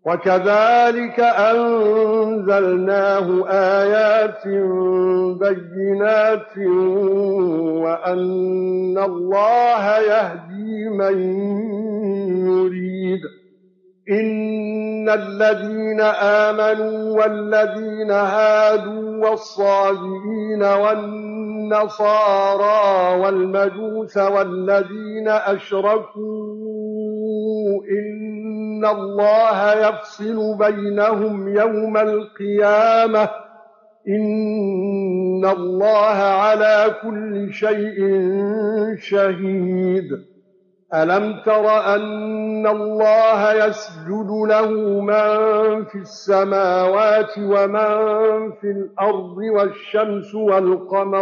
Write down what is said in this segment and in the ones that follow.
وَكَذَلِكَ أَنزَلْنَاهُ آيَاتٍ بَيِّنَاتٍ وَأَنَّ اللَّهَ يَهْدِي مَن يُرِيدُ. إِنَّ الَّذِينَ آمَنُوا وَالَّذِينَ هَادُوا وَالصَّابِئِينَ وَالنَّصَارَىٰ وَالْمَجُوسَ وَالَّذِينَ أَشْرَكُوا إِنَّ اللَّهَ يَفْصِلُ بَيْنَهُمْ يَوْمَ الْقِيَامَةِ ۗ إِنَّ اللَّهَ عَلَىٰ كُلِّ شَيْءٍ شَهِيدٌ. أَلَمْ تَرَ أَنَّ اللَّهَ يَسْجُدُ لَهُ مَن فِي السَّمَاوَاتِ وَمَن فِي الْأَرْضِ وَالشَّمْسُ وَالْقَمَرُ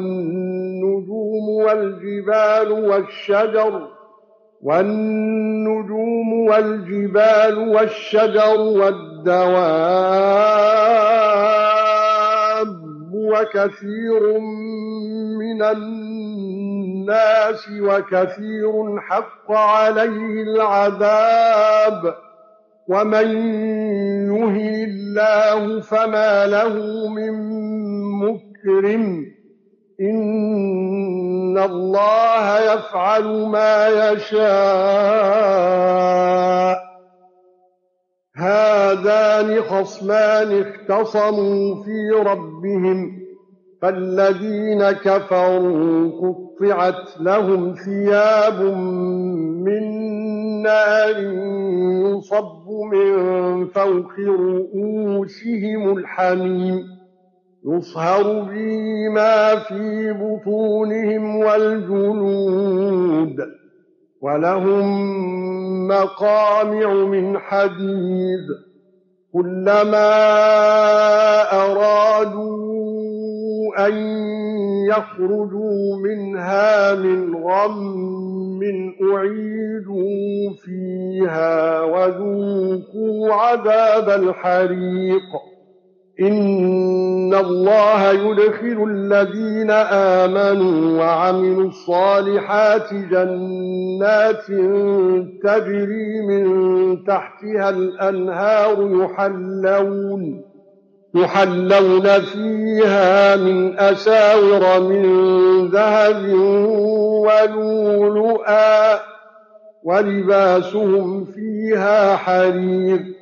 وَالنُّجُومُ وَالْجِبَالُ وَالشَّجَرُ وَالدَّوَابُّ وَكَثِيرٌ مِّنَ النَّاسِ وَكَثِيرٌ حَقَّ عَلَيْهِ الْعَذَابُ. وَمَن يُهِنِ اللَّهُ فَمَا لَهُ مِن مُّكْرِمٍ. إِنَّ اللَّهَ يَفْعَلُ مَا يَشَاءُ. هَٰذَانِ خَصْمَانِ اخْتَصَمُوا فِي رَبِّهِمْ فَالَّذِينَ كَفَرُوا قُطِّعَتْ لَهُمْ ثِيَابٌ مِّن نَّارٍ يُصَبُّ مِن فَوْقِ رُءُوسِهِمُ الْحَمِيمُ يُصْهَرُ بِهِ مَا فِي بُطُونِهِمْ وَالْجُلُودُ وَلَهُم مَّقَامِعُ مِنْ حَدِيدٍ كُلَّمَا أَرَادُوا أَن يَخْرُجُوا مِنْهَا مِنْ غَمٍّ أُعِيدُوا فِيهَا وَذُوقُوا عَذَابَ الْحَرِيقِ. إِنَّ اللَّهَ يُدْخِلُ الَّذِينَ آمَنُوا وَعَمِلُوا الصَّالِحَاتِ جَنَّاتٍ تَجْرِي مِن تَحْتِهَا الْأَنْهَارُ يُحَلَّوْنَ فِيهَا مِنْ أَسَاوِرَ مِن ذَهَبٍ وَلُؤْلُؤًا وَلِبَاسُهُمْ فِيهَا حَرِيرٌ